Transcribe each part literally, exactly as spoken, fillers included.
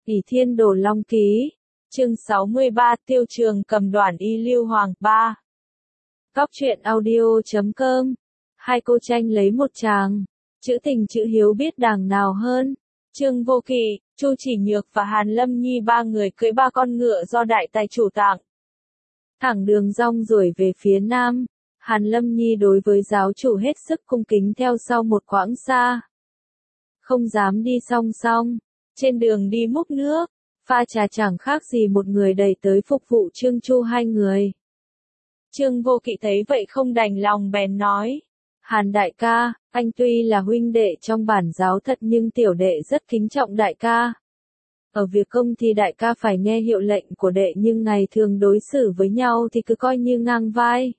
ỷ thiên đồ long ký, chương sáu mươi ba, tiêu trường cầm đoản y lưu hoàng, ba. Cóc truyện audio chấm com, hai cô tranh lấy một chàng, chữ tình chữ hiếu biết đàng nào hơn. Trương Vô Kỵ, Chu Chỉ Nhược và Hàn Lâm Nhi ba người cưỡi ba con ngựa do đại tài chủ tặng. Thẳng đường rong ruổi về phía nam, Hàn Lâm Nhi đối với giáo chủ hết sức cung kính theo sau một quãng xa. Không dám đi song song, trên đường đi múc nước, pha trà chẳng khác gì một người đầy tới phục vụ Trương Chu hai người. Trương Vô Kỵ thấy vậy không đành lòng bèn nói, Hàn đại ca, anh tuy là huynh đệ trong bản giáo thật nhưng tiểu đệ rất kính trọng đại ca. Ở việc công thì đại ca phải nghe hiệu lệnh của đệ nhưng ngày thường đối xử với nhau thì cứ coi như ngang vai.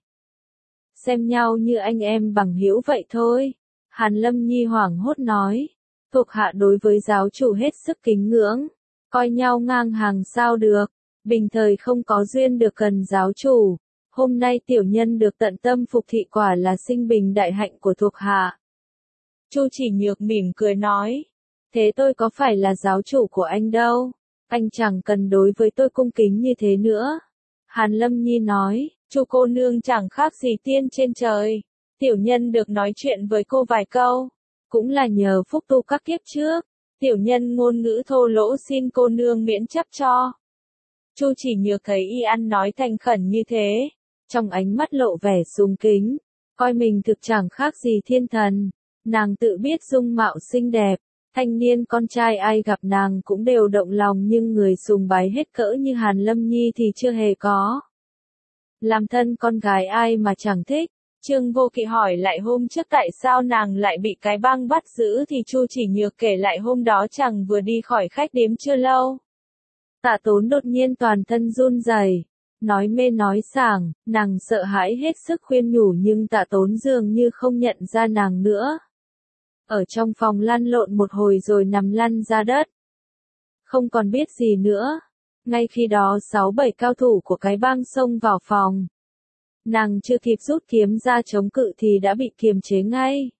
Xem nhau như anh em bằng hữu vậy thôi. Hàn Lâm Nhi hoảng hốt nói, thuộc hạ đối với giáo chủ hết sức kính ngưỡng, coi nhau ngang hàng sao được, bình thời không có duyên được cần giáo chủ. Hôm nay tiểu nhân được tận tâm phục thị quả là sinh bình đại hạnh của thuộc hạ. Chu Chỉ Nhược mỉm cười nói, thế tôi có phải là giáo chủ của anh đâu, anh chẳng cần đối với tôi cung kính như thế nữa. Hàn Lâm Nhi nói, Chu cô nương chẳng khác gì tiên trên trời, tiểu nhân được nói chuyện với cô vài câu, cũng là nhờ phúc tu các kiếp trước, tiểu nhân ngôn ngữ thô lỗ xin cô nương miễn chấp cho. Chu Chỉ Nhược thấy y ăn nói thành khẩn như thế, trong ánh mắt lộ vẻ sùng kính, coi mình thực chẳng khác gì thiên thần, nàng tự biết dung mạo xinh đẹp, thanh niên con trai ai gặp nàng cũng đều động lòng nhưng người sùng bái hết cỡ như Hàn Lâm Nhi thì chưa hề có. Làm thân con gái ai mà chẳng thích. Trương Vô Kỵ hỏi lại hôm trước tại sao nàng lại bị cái bang bắt giữ thì Chu Chỉ Nhược kể lại hôm đó chàng vừa đi khỏi khách điếm chưa lâu. Tạ Tốn đột nhiên toàn thân run rẩy, nói mê nói sảng, nàng sợ hãi hết sức khuyên nhủ nhưng Tạ Tốn dường như không nhận ra nàng nữa. Ở trong phòng lăn lộn một hồi rồi nằm lăn ra đất. Không còn biết gì nữa. Ngay khi đó sáu bảy cao thủ của cái bang xông vào phòng. Nàng chưa kịp rút kiếm ra chống cự thì đã bị kiềm chế ngay.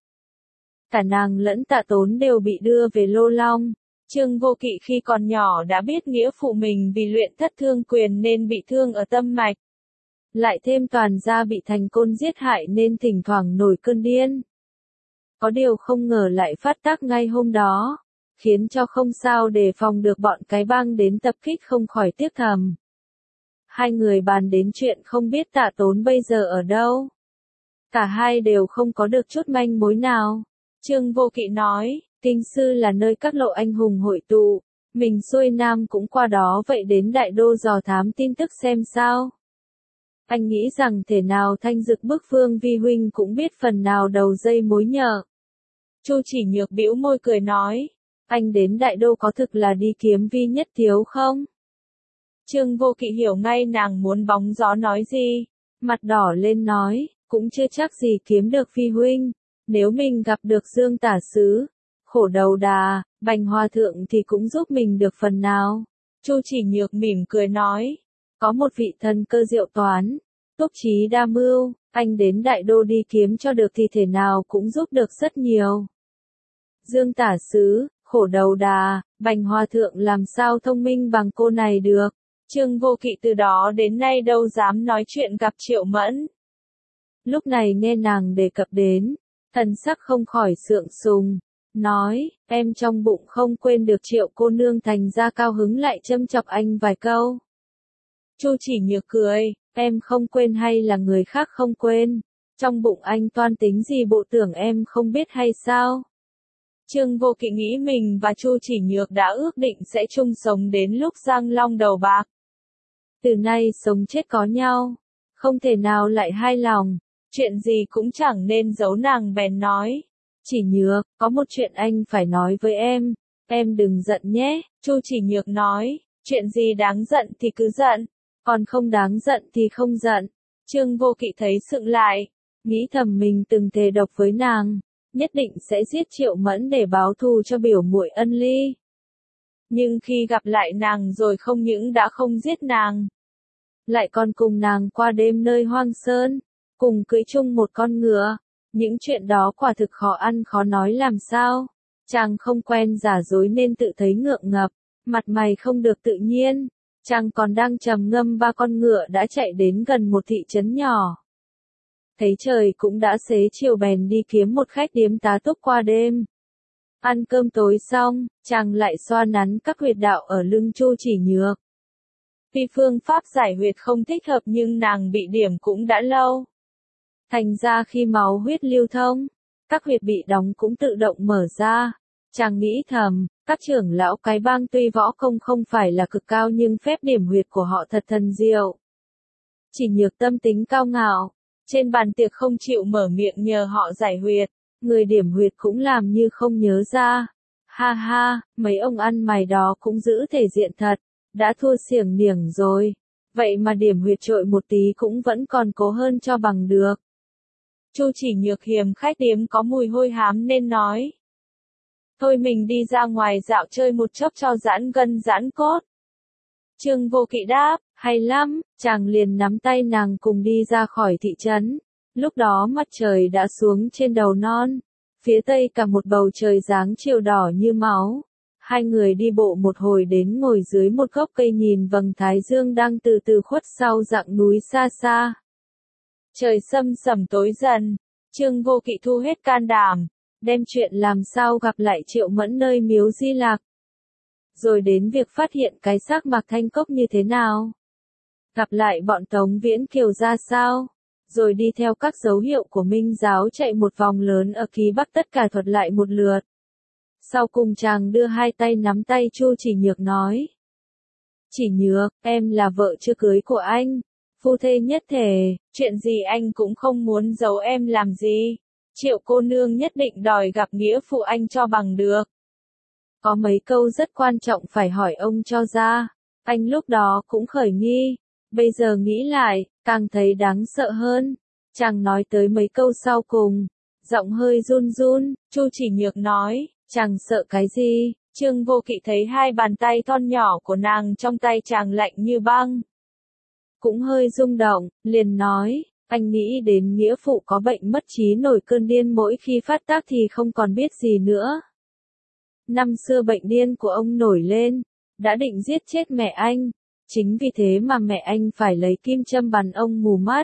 Cả nàng lẫn Tạ Tốn đều bị đưa về Lô Long. Trương Vô Kỵ khi còn nhỏ đã biết nghĩa phụ mình vì luyện thất thương quyền nên bị thương ở tâm mạch. Lại thêm toàn gia bị Thành Côn giết hại nên thỉnh thoảng nổi cơn điên. Có điều không ngờ lại phát tác ngay hôm đó, khiến cho không sao để phòng được bọn cái bang đến tập kích không khỏi tiếc thầm. Hai người bàn đến chuyện không biết Tạ Tốn bây giờ ở đâu. Cả hai đều không có được chút manh mối nào. Trương Vô Kỵ nói, Kinh Sư là nơi các lộ anh hùng hội tụ, mình xuôi nam cũng qua đó vậy đến Đại Đô dò thám tin tức xem sao. Anh nghĩ rằng thể nào Thanh Dực bức Vương Vi huynh cũng biết phần nào đầu dây mối nhợ. Chu Chỉ Nhược bĩu môi cười nói, anh đến Đại Đô có thực là đi kiếm Vi nhất thiếu không? Trương Vô Kỵ hiểu ngay nàng muốn bóng gió nói gì, mặt đỏ lên nói, cũng chưa chắc gì kiếm được Vi huynh, nếu mình gặp được Dương Tả Sứ, Khổ Đầu Đà, Bành Hòa Thượng thì cũng giúp mình được phần nào. Chu Chỉ Nhược mỉm cười nói, có một vị thần cơ diệu toán, túc trí đa mưu, anh đến Đại Đô đi kiếm cho được thì thể nào cũng giúp được rất nhiều. Dương Tả Sứ, Khổ Đầu Đà, Bành Hòa Thượng làm sao thông minh bằng cô này được. Trương Vô Kỵ từ đó đến nay đâu dám nói chuyện gặp Triệu Mẫn. Lúc này nghe nàng đề cập đến, thần sắc không khỏi sượng sùng, nói, em trong bụng không quên được Triệu cô nương thành ra cao hứng lại châm chọc anh vài câu. Chu Chỉ Nhược cười, em không quên hay là người khác không quên, trong bụng anh toan tính gì bộ tưởng em không biết hay sao? Trương Vô Kỵ nghĩ mình và Chu Chỉ Nhược đã ước định sẽ chung sống đến lúc Giang Long đầu bạc. Từ nay sống chết có nhau, không thể nào lại hai lòng, chuyện gì cũng chẳng nên giấu nàng bèn nói. Chỉ Nhược, có một chuyện anh phải nói với em, em đừng giận nhé. Chu Chỉ Nhược nói, chuyện gì đáng giận thì cứ giận, còn không đáng giận thì không giận. Trương Vô Kỵ thấy sững lại, nghĩ thầm mình từng thề độc với nàng, nhất định sẽ giết Triệu Mẫn để báo thù cho biểu muội Ân Ly. Nhưng khi gặp lại nàng rồi không những đã không giết nàng, lại còn cùng nàng qua đêm nơi hoang sơn, cùng cưỡi chung một con ngựa. Những chuyện đó quả thực khó ăn khó nói làm sao. Chàng không quen giả dối nên tự thấy ngượng ngập, mặt mày không được tự nhiên, chàng còn đang trầm ngâm ba con ngựa đã chạy đến gần một thị trấn nhỏ. Thấy trời cũng đã xế chiều bèn đi kiếm một khách điếm tá túc qua đêm. Ăn cơm tối xong, chàng lại xoa nắn các huyệt đạo ở lưng Chu Chỉ Nhược. Vì phương pháp giải huyệt không thích hợp nhưng nàng bị điểm cũng đã lâu. Thành ra khi máu huyết lưu thông, các huyệt bị đóng cũng tự động mở ra. Chàng nghĩ thầm, các trưởng lão cái bang tuy võ công không phải là cực cao nhưng phép điểm huyệt của họ thật thần diệu. Chỉ Nhược tâm tính cao ngạo, trên bàn tiệc không chịu mở miệng nhờ họ giải huyệt, người điểm huyệt cũng làm như không nhớ ra. Ha ha, mấy ông ăn mày đó cũng giữ thể diện thật, đã thua xiểng niểng rồi, vậy mà điểm huyệt trội một tí cũng vẫn còn cố hơn cho bằng được. Chu Chỉ Nhược hiềm khách điếm có mùi hôi hám nên nói. Thôi mình đi ra ngoài dạo chơi một chốc cho giãn gân giãn cốt. Trương Vô Kỵ đáp, hay lắm, chàng liền nắm tay nàng cùng đi ra khỏi thị trấn. Lúc đó mặt trời đã xuống trên đầu non, phía tây cả một bầu trời dáng chiều đỏ như máu. Hai người đi bộ một hồi đến ngồi dưới một gốc cây nhìn vầng thái dương đang từ từ khuất sau dặng núi xa xa. Trời sâm sẩm tối dần, Trương Vô Kỵ thu hết can đảm, đem chuyện làm sao gặp lại Triệu Mẫn nơi miếu Di Lạc. Rồi đến việc phát hiện cái xác Mạc Thanh Cốc như thế nào. Gặp lại bọn Tống Viễn Kiều ra sao. Rồi đi theo các dấu hiệu của Minh giáo chạy một vòng lớn ở Ký Bắc tất cả thuật lại một lượt. Sau cùng chàng đưa hai tay nắm tay Chu Chỉ Nhược nói. Chỉ Nhược, em là vợ chưa cưới của anh. Phu thê nhất thể, chuyện gì anh cũng không muốn giấu em làm gì. Triệu cô nương nhất định đòi gặp nghĩa phụ anh cho bằng được. Có mấy câu rất quan trọng phải hỏi ông cho ra. Anh lúc đó cũng khởi nghi. Bây giờ nghĩ lại, càng thấy đáng sợ hơn. Chàng nói tới mấy câu sau cùng. Giọng hơi run run, Chu Chỉ Nhược nói, chàng sợ cái gì? Trương Vô Kỵ thấy hai bàn tay thon nhỏ của nàng trong tay chàng lạnh như băng. Cũng hơi rung động, liền nói, anh nghĩ đến nghĩa phụ có bệnh mất trí nổi cơn điên mỗi khi phát tác thì không còn biết gì nữa. Năm xưa bệnh điên của ông nổi lên, đã định giết chết mẹ anh, chính vì thế mà mẹ anh phải lấy kim châm bắn ông mù mắt.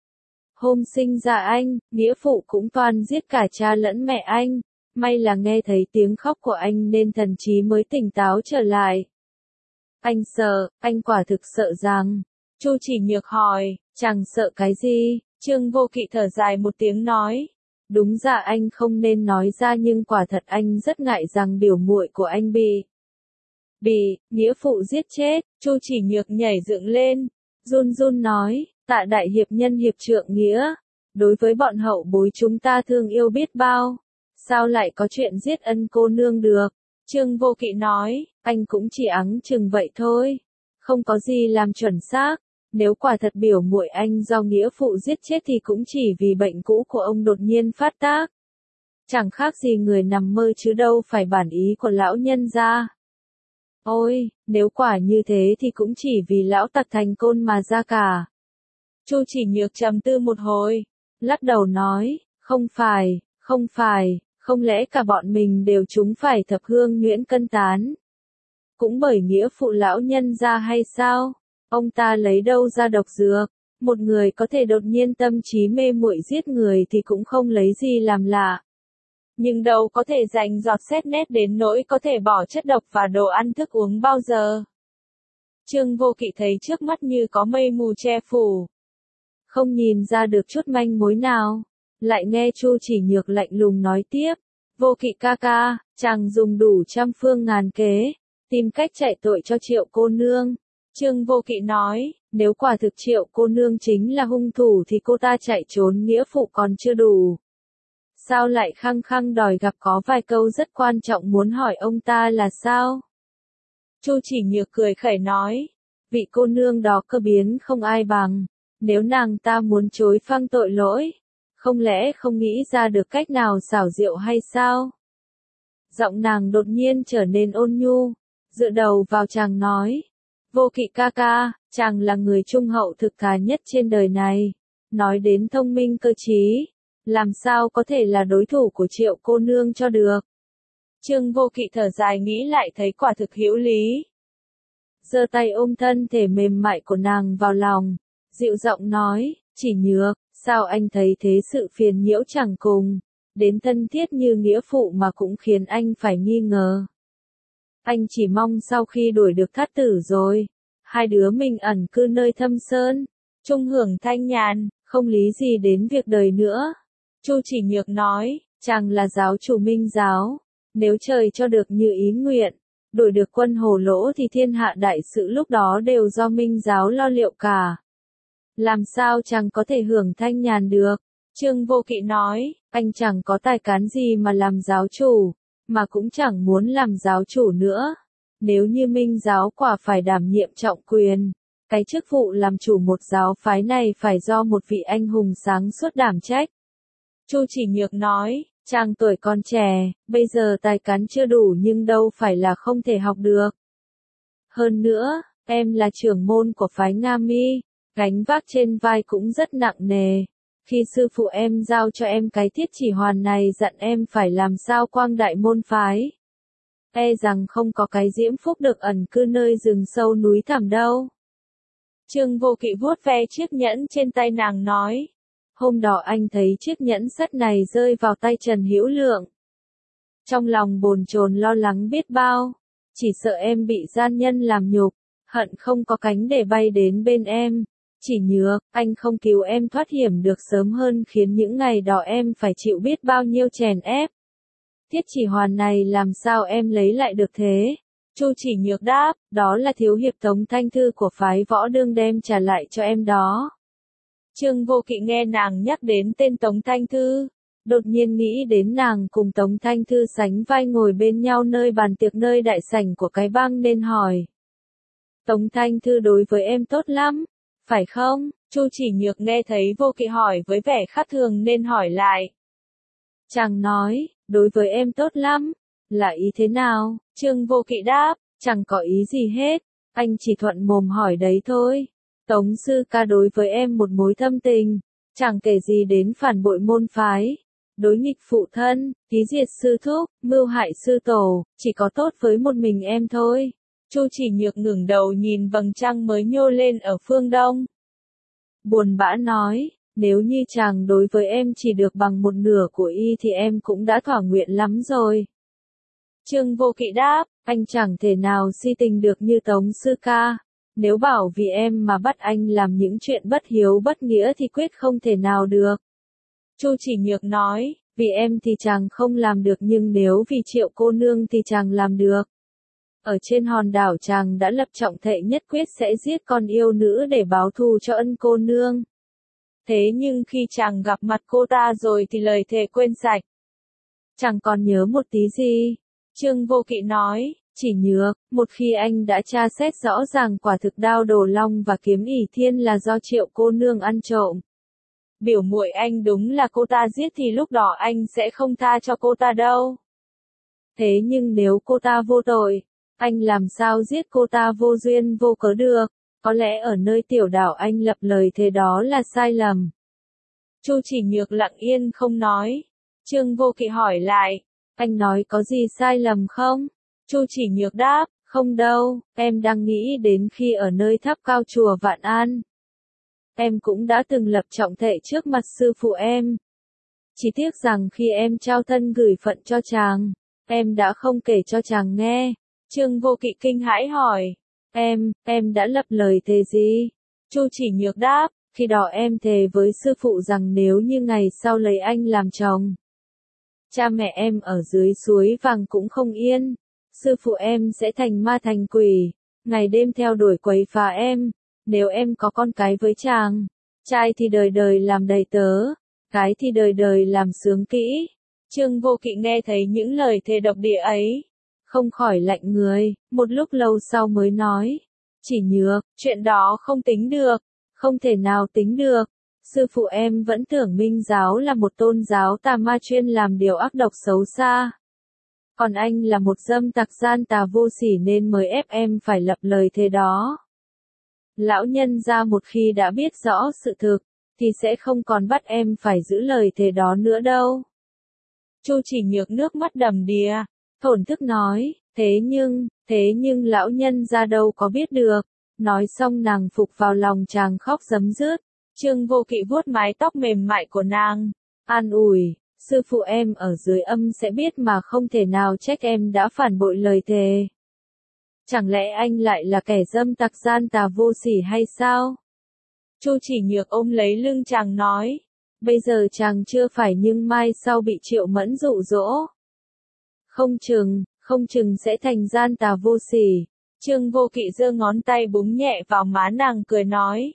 Hôm sinh ra anh, nghĩa phụ cũng toan giết cả cha lẫn mẹ anh, may là nghe thấy tiếng khóc của anh nên thần trí mới tỉnh táo trở lại. Anh sợ, anh quả thực sợ rằng. Chu Chỉ Nhược hỏi, chàng sợ cái gì? Trương Vô Kỵ thở dài một tiếng nói. Đúng ra anh không nên nói ra nhưng quả thật anh rất ngại rằng biểu muội của anh bị. Bị, nghĩa phụ giết chết. Chu Chỉ Nhược nhảy dựng lên, run run nói, tạ đại hiệp nhân hiệp trượng nghĩa. Đối với bọn hậu bối chúng ta thương yêu biết bao. Sao lại có chuyện giết ân cô nương được? Trương Vô Kỵ nói, anh cũng chỉ ắng chừng vậy thôi. Không có gì làm chuẩn xác. Nếu quả thật biểu muội anh do nghĩa phụ giết chết thì cũng chỉ vì bệnh cũ của ông đột nhiên phát tác. Chẳng khác gì người nằm mơ chứ đâu phải bản ý của lão nhân gia. Ôi, nếu quả như thế thì cũng chỉ vì lão tặc thành côn mà ra cả. Chu Chỉ Nhược trầm tư một hồi, lắc đầu nói, không phải, không phải, không lẽ cả bọn mình đều trúng phải thập hương nhuyễn cân tán. Cũng bởi nghĩa phụ lão nhân gia hay sao? Ông ta lấy đâu ra độc dược? Một người có thể đột nhiên tâm trí mê muội giết người thì cũng không lấy gì làm lạ. Nhưng đâu có thể dành giọt xét nét đến nỗi có thể bỏ chất độc vào đồ ăn thức uống bao giờ. Trương Vô Kỵ thấy trước mắt như có mây mù che phủ. Không nhìn ra được chút manh mối nào. Lại nghe Chu Chỉ Nhược lạnh lùng nói tiếp. Vô Kỵ ca ca, chàng dùng đủ trăm phương ngàn kế, tìm cách chạy tội cho Triệu cô nương. Trương Vô Kỵ nói, nếu quả thực Triệu cô nương chính là hung thủ thì cô ta chạy trốn nghĩa phụ còn chưa đủ. Sao lại khăng khăng đòi gặp, có vài câu rất quan trọng muốn hỏi ông ta là sao? Chu Chỉ Nhược cười khẩy nói, vị cô nương đó cơ biến không ai bằng, nếu nàng ta muốn chối phăng tội lỗi, không lẽ không nghĩ ra được cách nào xảo diệu hay sao? Giọng nàng đột nhiên trở nên ôn nhu, dựa đầu vào chàng nói. Vô Kỵ ca ca, chàng là người trung hậu thực thà nhất trên đời này. Nói đến thông minh cơ trí, làm sao có thể là đối thủ của Triệu cô nương cho được. Trương Vô Kỵ thở dài nghĩ lại thấy quả thực hữu lý. giơ tay ôm thân thể mềm mại của nàng vào lòng, dịu giọng nói, Chỉ Nhược, sao anh thấy thế sự phiền nhiễu chẳng cùng, đến thân thiết như nghĩa phụ mà cũng khiến anh phải nghi ngờ. Anh chỉ mong sau khi đuổi được thát tử rồi, hai đứa mình ẩn cư nơi thâm sơn, chung hưởng thanh nhàn, không lý gì đến việc đời nữa. Chu Chỉ Nhược nói, chàng là giáo chủ Minh giáo, nếu trời cho được như ý nguyện, đuổi được quân Hồ Lỗ thì thiên hạ đại sự lúc đó đều do Minh giáo lo liệu cả. Làm sao chàng có thể hưởng thanh nhàn được? Trương Vô Kỵ nói, anh chẳng có tài cán gì mà làm giáo chủ, mà cũng chẳng muốn làm giáo chủ nữa. Nếu như Minh giáo quả phải đảm nhiệm trọng quyền, cái chức vụ làm chủ một giáo phái này phải do một vị anh hùng sáng suốt đảm trách. Chu Chỉ Nhược nói, chàng tuổi còn trẻ, bây giờ tài cán chưa đủ nhưng đâu phải là không thể học được. Hơn nữa, em là trưởng môn của phái Nga Mi, gánh vác trên vai cũng rất nặng nề. Khi sư phụ em giao cho em cái thiết chỉ hoàn này dặn em phải làm sao quang đại môn phái, e rằng không có cái diễm phúc được ẩn cư nơi rừng sâu núi thẳm đâu. Trương Vô Kỵ vuốt ve chiếc nhẫn trên tay nàng nói, hôm đó anh thấy chiếc nhẫn sắt này rơi vào tay Trần Hữu Lượng. Trong lòng bồn chồn lo lắng biết bao, chỉ sợ em bị gian nhân làm nhục, hận không có cánh để bay đến bên em. Chỉ Nhược, anh không cứu em thoát hiểm được sớm hơn khiến những ngày đó em phải chịu biết bao nhiêu chèn ép. Thiết chỉ hoàn này làm sao em lấy lại được thế? Chu Chỉ Nhược đáp, đó là thiếu hiệp Tống Thanh Thư của phái Võ Đương đem trả lại cho em đó. Trương Vô Kỵ nghe nàng nhắc đến tên Tống Thanh Thư, đột nhiên nghĩ đến nàng cùng Tống Thanh Thư sánh vai ngồi bên nhau nơi bàn tiệc nơi đại sảnh của cái bang nên hỏi. Tống Thanh Thư đối với em tốt lắm, phải không? Chu Chỉ Nhược nghe thấy Vô Kỵ hỏi với vẻ khác thường nên hỏi lại. Chàng nói, đối với em tốt lắm, là ý thế nào? Trương Vô Kỵ đáp, chẳng có ý gì hết, anh chỉ thuận mồm hỏi đấy thôi. Tống sư ca đối với em một mối thâm tình, chẳng kể gì đến phản bội môn phái, đối nghịch phụ thân, ký diệt sư thúc, mưu hại sư tổ, chỉ có tốt với một mình em thôi. Chu Chỉ Nhược ngẩng đầu nhìn vầng trăng mới nhô lên ở phương đông. Buồn bã nói, nếu như chàng đối với em chỉ được bằng một nửa của y thì em cũng đã thỏa nguyện lắm rồi. Trương Vô Kỵ đáp, anh chẳng thể nào si tình được như Tống sư ca. Nếu bảo vì em mà bắt anh làm những chuyện bất hiếu bất nghĩa thì quyết không thể nào được. Chu Chỉ Nhược nói, vì em thì chàng không làm được nhưng nếu vì Triệu cô nương thì chàng làm được. Ở trên hòn đảo chàng đã lập trọng thệ nhất quyết sẽ giết con yêu nữ để báo thù cho ân cô nương. Thế nhưng khi chàng gặp mặt cô ta rồi thì lời thề quên sạch. Chàng còn nhớ một tí gì? Trương Vô Kỵ nói, Chỉ Nhược, một khi anh đã tra xét rõ ràng quả thực đao Đồ Long và kiếm ỷ thiên là do Triệu cô nương ăn trộm. Biểu muội anh đúng là cô ta giết thì lúc đó anh sẽ không tha cho cô ta đâu. Thế nhưng nếu cô ta vô tội, anh làm sao giết cô ta vô duyên vô cớ được? Có lẽ ở nơi tiểu đảo anh lập lời thế đó là sai lầm. Chu Chỉ Nhược lặng yên không nói. Trương Vô Kỵ hỏi lại, anh nói có gì sai lầm không? Chu Chỉ Nhược đáp, không đâu, em đang nghĩ đến khi ở nơi tháp cao chùa Vạn An. Em cũng đã từng lập trọng thệ trước mặt sư phụ em. Chỉ tiếc rằng khi em trao thân gửi phận cho chàng, em đã không kể cho chàng nghe. Trương Vô Kỵ kinh hãi hỏi, em, em đã lập lời thề gì? Chu Chỉ Nhược đáp, khi đó em thề với sư phụ rằng nếu như ngày sau lấy anh làm chồng, cha mẹ em ở dưới suối vàng cũng không yên, sư phụ em sẽ thành ma thành quỷ, ngày đêm theo đuổi quấy phá em, nếu em có con cái với chàng, trai thì đời đời làm đầy tớ, gái thì đời đời làm sướng kỹ. Trương Vô Kỵ nghe thấy những lời thề độc địa ấy, không khỏi lạnh người, một lúc lâu sau mới nói, Chỉ Nhược, chuyện đó không tính được, không thể nào tính được. Sư phụ em vẫn tưởng Minh giáo là một tôn giáo tà ma chuyên làm điều ác độc xấu xa. Còn anh là một dâm tặc gian tà vô sỉ nên mới ép em phải lập lời thế đó. Lão nhân gia một khi đã biết rõ sự thực, thì sẽ không còn bắt em phải giữ lời thề đó nữa đâu. Chu Chỉ Nhược nước mắt đầm đìa, thổn thức nói, Thế nhưng, thế nhưng lão nhân ra đâu có biết được. Nói xong nàng phục vào lòng chàng khóc rấm rứt. Trương Vô Kỵ vuốt mái tóc mềm mại của nàng, an ủi, sư phụ em ở dưới âm sẽ biết mà không thể nào trách em đã phản bội lời thề. Chẳng lẽ anh lại là kẻ dâm tặc gian tà vô sỉ hay sao? Chu Chỉ Nhược ôm lấy lưng chàng nói, bây giờ chàng chưa phải nhưng mai sau bị Triệu Mẫn dụ dỗ. Không chừng, không chừng sẽ thành gian tà vô sỉ. Trương Vô Kỵ giơ ngón tay búng nhẹ vào má nàng cười nói.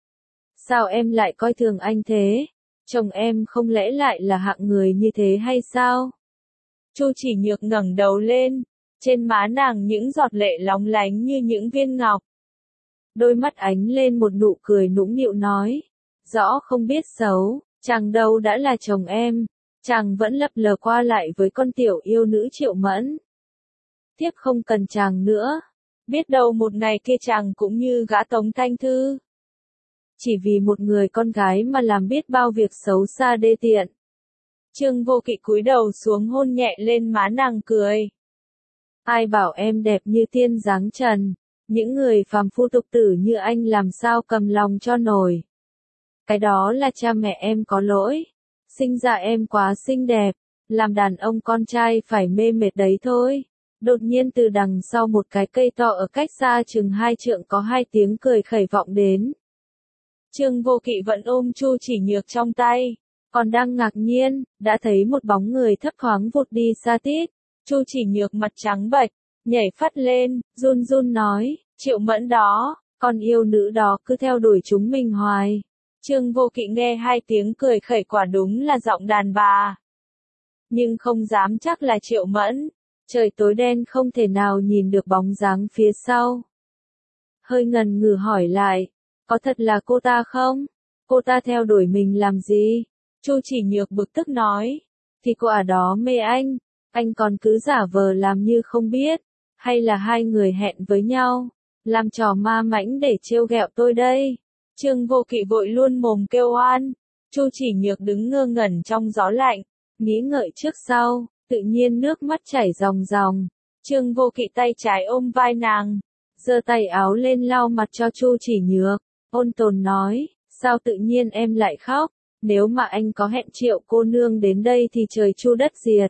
Sao em lại coi thường anh thế? Chồng em không lẽ lại là hạng người như thế hay sao? Chu Chỉ Nhược ngẩng đầu lên, trên má nàng những giọt lệ lóng lánh như những viên ngọc. Đôi mắt ánh lên một nụ cười nũng nịu nói, rõ không biết xấu, chàng đâu đã là chồng em, chàng vẫn lập lờ qua lại với con tiểu yêu nữ Triệu Mẫn. Tiếp không cần chàng nữa, biết đâu một ngày kia chàng cũng như gã Tống Thanh Thư. Chỉ vì một người con gái mà làm biết bao việc xấu xa đê tiện. Trương Vô Kỵ cúi đầu xuống hôn nhẹ lên má nàng cười. Ai bảo em đẹp như tiên dáng trần, những người phàm phu tục tử như anh làm sao cầm lòng cho nổi. Cái đó là cha mẹ em có lỗi, sinh ra em quá xinh đẹp, làm đàn ông con trai phải mê mệt đấy thôi. Đột nhiên từ đằng sau một cái cây to ở cách xa chừng hai trượng có hai tiếng cười khẩy vọng đến. Trương Vô Kỵ vẫn ôm Chu Chỉ Nhược trong tay, còn đang ngạc nhiên, đã thấy một bóng người thấp thoáng vụt đi xa tít. Chu Chỉ Nhược mặt trắng bệch, nhảy phắt lên, run run nói, Triệu Mẫn đó, con yêu nữ đó cứ theo đuổi chúng mình hoài. Trương Vô Kỵ nghe hai tiếng cười khẩy quả đúng là giọng đàn bà. Nhưng không dám chắc là Triệu Mẫn, trời tối đen không thể nào nhìn được bóng dáng phía sau. Hơi ngần ngừ hỏi lại, có thật là cô ta không? Cô ta theo đuổi mình làm gì? Chu Chỉ Nhược bực tức nói, thì cô ả đó mê anh, anh còn cứ giả vờ làm như không biết, hay là hai người hẹn với nhau, làm trò ma mãnh để trêu ghẹo tôi đây. Trương Vô Kỵ vội luôn mồm kêu oan, Chu Chỉ Nhược đứng ngơ ngẩn trong gió lạnh, nghĩ ngợi trước sau, tự nhiên nước mắt chảy ròng ròng. Trương Vô Kỵ tay trái ôm vai nàng, giơ tay áo lên lau mặt cho Chu Chỉ Nhược, ôn tồn nói, sao tự nhiên em lại khóc, nếu mà anh có hẹn Triệu cô nương đến đây thì trời chu đất diệt.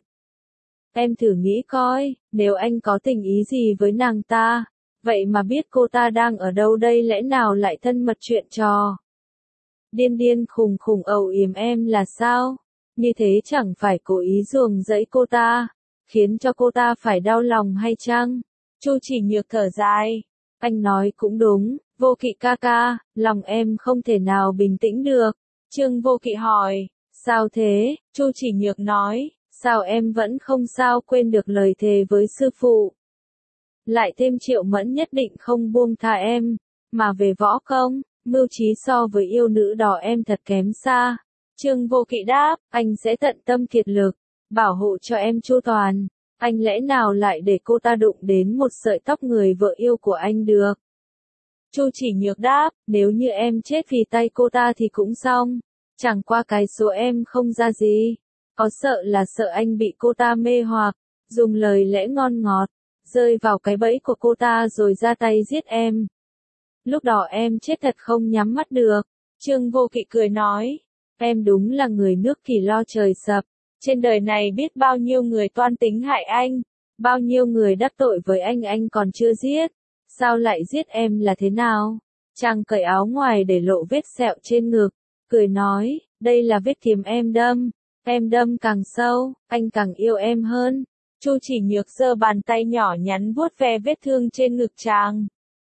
Em thử nghĩ coi, nếu anh có tình ý gì với nàng ta, vậy mà biết cô ta đang ở đâu đây lẽ nào lại thân mật chuyện trò. Điên điên khùng khùng ầu yếm em là sao? Như thế chẳng phải cố ý ruồng rẫy cô ta, khiến cho cô ta phải đau lòng hay chăng? Chu Chỉ Nhược thở dài, anh nói cũng đúng, Vô Kỵ ca ca, lòng em không thể nào bình tĩnh được. Trương Vô Kỵ hỏi, sao thế? Chu Chỉ Nhược nói, sao em vẫn không sao quên được lời thề với sư phụ. Lại thêm Triệu Mẫn nhất định không buông tha em, mà về võ công, mưu trí so với yêu nữ đó em thật kém xa. Trương Vô Kỵ đáp, anh sẽ tận tâm kiệt lực, bảo hộ cho em chu toàn. Anh lẽ nào lại để cô ta đụng đến một sợi tóc người vợ yêu của anh được? Chu Chỉ Nhược đáp, nếu như em chết vì tay cô ta thì cũng xong. Chẳng qua cái số em không ra gì. Có sợ là sợ anh bị cô ta mê hoặc, dùng lời lẽ ngon ngọt, rơi vào cái bẫy của cô ta rồi ra tay giết em. Lúc đó em chết thật không nhắm mắt được. Trương Vô Kỵ cười nói, em đúng là người nước thì lo trời sập. Trên đời này biết bao nhiêu người toan tính hại anh, bao nhiêu người đắc tội với anh anh còn chưa giết. Sao lại giết em là thế nào? Chàng cởi áo ngoài để lộ vết sẹo trên ngực, cười nói, đây là vết kiếm em đâm. Em đâm càng sâu, anh càng yêu em hơn. Chu Chỉ Nhược giơ bàn tay nhỏ nhắn vuốt ve vết thương trên ngực chàng.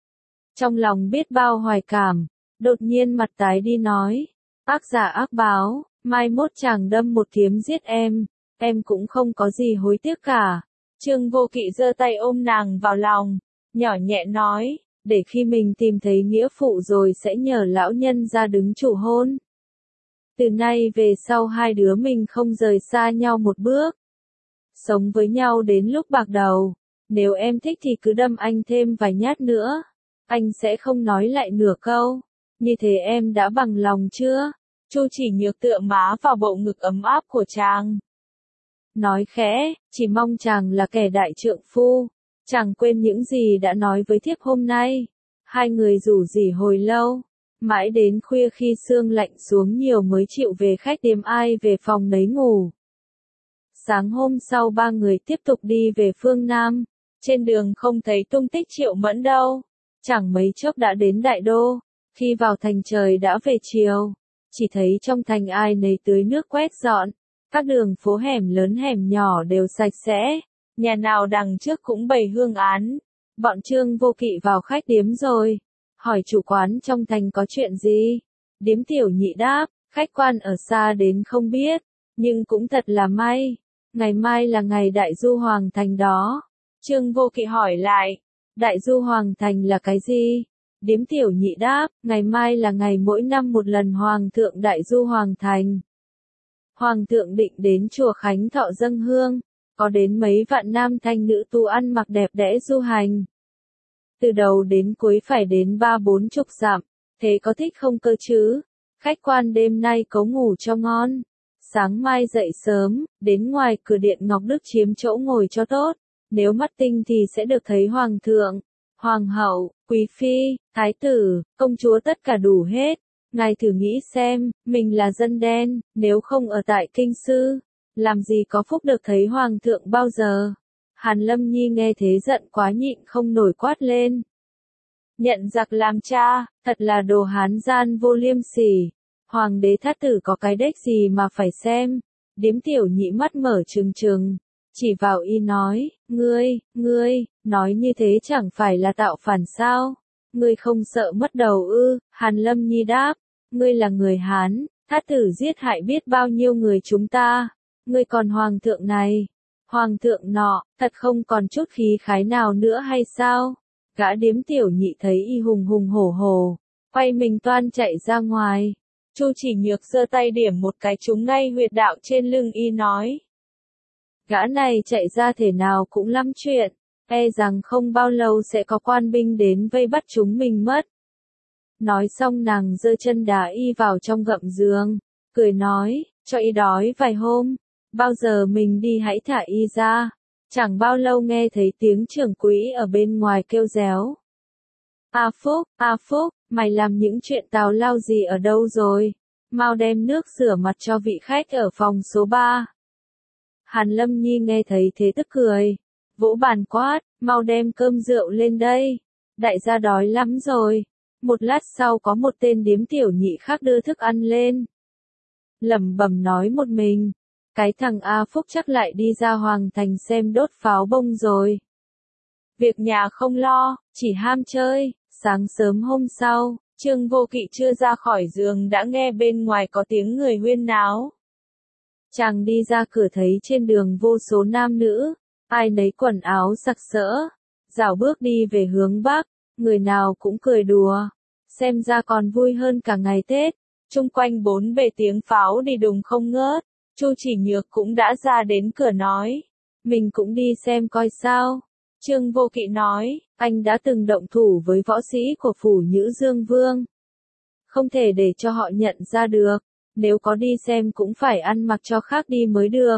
Trong lòng biết bao hoài cảm, đột nhiên mặt tái đi nói, ác giả ác báo, mai mốt chàng đâm một kiếm giết em, em cũng không có gì hối tiếc cả. Trương Vô Kỵ giơ tay ôm nàng vào lòng, nhỏ nhẹ nói, để khi mình tìm thấy nghĩa phụ rồi sẽ nhờ lão nhân ra đứng chủ hôn. Từ nay về sau hai đứa mình không rời xa nhau một bước. Sống với nhau đến lúc bạc đầu. Nếu em thích thì cứ đâm anh thêm vài nhát nữa. Anh sẽ không nói lại nửa câu. Như thế em đã bằng lòng chưa? Chu Chỉ Nhược tựa má vào bộ ngực ấm áp của chàng. Nói khẽ, chỉ mong chàng là kẻ đại trượng phu. Chẳng quên những gì đã nói với thiếp hôm nay. Hai người rủ rỉ hồi lâu, mãi đến khuya khi sương lạnh xuống nhiều mới chịu về khách điếm, ai về phòng nấy ngủ. Sáng hôm sau ba người tiếp tục đi về phương Nam, trên đường không thấy tung tích Triệu Mẫn đâu. Chẳng mấy chốc đã đến Đại Đô, khi vào thành trời đã về chiều, chỉ thấy trong thành ai nấy tưới nước quét dọn, các đường phố hẻm lớn hẻm nhỏ đều sạch sẽ, nhà nào đằng trước cũng bày hương án. Bọn Trương Vô Kỵ vào khách điếm rồi, hỏi chủ quán trong thành có chuyện gì. Điếm tiểu nhị đáp, khách quan ở xa đến không biết, nhưng cũng thật là may, ngày mai là ngày Đại Du Hoàng Thành đó. Trương Vô Kỵ hỏi lại, Đại Du Hoàng Thành là cái gì? Điếm tiểu nhị đáp, ngày mai là ngày mỗi năm một lần Hoàng thượng Đại Du Hoàng Thành. Hoàng thượng định đến chùa Khánh Thọ dâng hương, có đến mấy vạn nam thanh nữ tu ăn mặc đẹp đẽ du hành. Từ đầu đến cuối phải đến ba bốn chục dặm, thế có thích không cơ chứ? Khách quan đêm nay cấu ngủ cho ngon. Sáng mai dậy sớm, đến ngoài cửa điện Ngọc Đức chiếm chỗ ngồi cho tốt. Nếu mắt tinh thì sẽ được thấy Hoàng thượng, Hoàng hậu, Quý phi, Thái tử, công chúa tất cả đủ hết. Ngài thử nghĩ xem, mình là dân đen, nếu không ở tại kinh sư, làm gì có phúc được thấy Hoàng thượng bao giờ. Hàn Lâm Nhi nghe thế giận quá nhịn không nổi quát lên. Nhận giặc làm cha, thật là đồ hán gian vô liêm sỉ. Hoàng đế thát tử có cái đếch gì mà phải xem. Điếm tiểu nhị mắt mở trừng trừng, chỉ vào y nói, ngươi, ngươi, nói như thế chẳng phải là tạo phản sao? Ngươi không sợ mất đầu ư? Hàn Lâm Nhi đáp, ngươi là người Hán, thát tử giết hại biết bao nhiêu người chúng ta. Ngươi còn hoàng thượng này, hoàng thượng nọ, thật không còn chút khí khái nào nữa hay sao? Gã điếm tiểu nhị thấy y hùng hùng hổ hổ, quay mình toan chạy ra ngoài. Chu Chỉ Nhược giơ tay điểm một cái trúng ngay huyệt đạo trên lưng y nói. Gã này chạy ra thể nào cũng lắm chuyện, e rằng không bao lâu sẽ có quan binh đến vây bắt chúng mình mất. Nói xong nàng giơ chân đá y vào trong gậm giường, cười nói, cho y đói vài hôm, bao giờ mình đi hãy thả y ra. Chẳng bao lâu nghe thấy tiếng trưởng quỹ ở bên ngoài kêu réo. A Phúc, A Phúc, mày làm những chuyện tào lao gì ở đâu rồi? Mau đem nước rửa mặt cho vị khách ở phòng số ba. Hàn Lâm Nhi nghe thấy thế tức cười, vỗ bàn quát, mau đem cơm rượu lên đây. Đại gia đói lắm rồi. Một lát sau có một tên điếm tiểu nhị khác đưa thức ăn lên. Lẩm bẩm nói một mình, cái thằng A Phúc chắc lại đi ra Hoàng Thành xem đốt pháo bông rồi. Việc nhà không lo, chỉ ham chơi. Sáng sớm hôm sau, Trương Vô Kỵ chưa ra khỏi giường đã nghe bên ngoài có tiếng người huyên náo. Chàng đi ra cửa thấy trên đường vô số nam nữ, ai nấy quần áo sặc sỡ, rảo bước đi về hướng Bắc, người nào cũng cười đùa, xem ra còn vui hơn cả ngày Tết. Chung quanh bốn bề tiếng pháo đi đùng không ngớt, Chu Chỉ Nhược cũng đã ra đến cửa nói, mình cũng đi xem coi sao. Trương Vô Kỵ nói, anh đã từng động thủ với võ sĩ của phủ Nhữ Dương Vương. Không thể để cho họ nhận ra được, nếu có đi xem cũng phải ăn mặc cho khác đi mới được.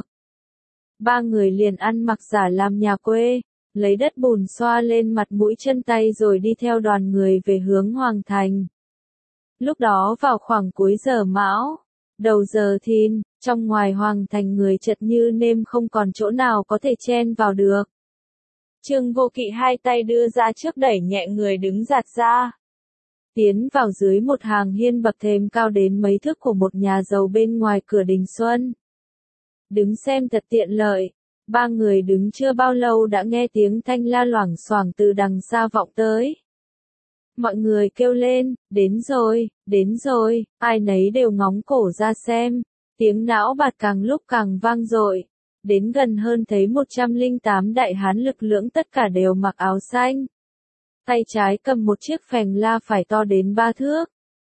Ba người liền ăn mặc giả làm nhà quê, lấy đất bùn xoa lên mặt mũi chân tay rồi đi theo đoàn người về hướng Hoàng Thành. Lúc đó vào khoảng cuối giờ mão, đầu giờ thìn, trong ngoài Hoàng Thành người chật như nêm không còn chỗ nào có thể chen vào được. Trương Vô Kỵ hai tay đưa ra trước đẩy nhẹ người đứng giạt ra. Tiến vào dưới một hàng hiên bậc thềm cao đến mấy thước của một nhà giàu bên ngoài cửa đình Xuân. Đứng xem thật tiện lợi, ba người đứng chưa bao lâu đã nghe tiếng thanh la loảng xoảng từ đằng xa vọng tới. Mọi người kêu lên, đến rồi, đến rồi, ai nấy đều ngóng cổ ra xem, tiếng não bạt càng lúc càng vang dội. Đến gần hơn thấy một trăm lẻ tám đại hán lực lưỡng tất cả đều mặc áo xanh. Tay trái cầm một chiếc phèn la phải to đến ba thước.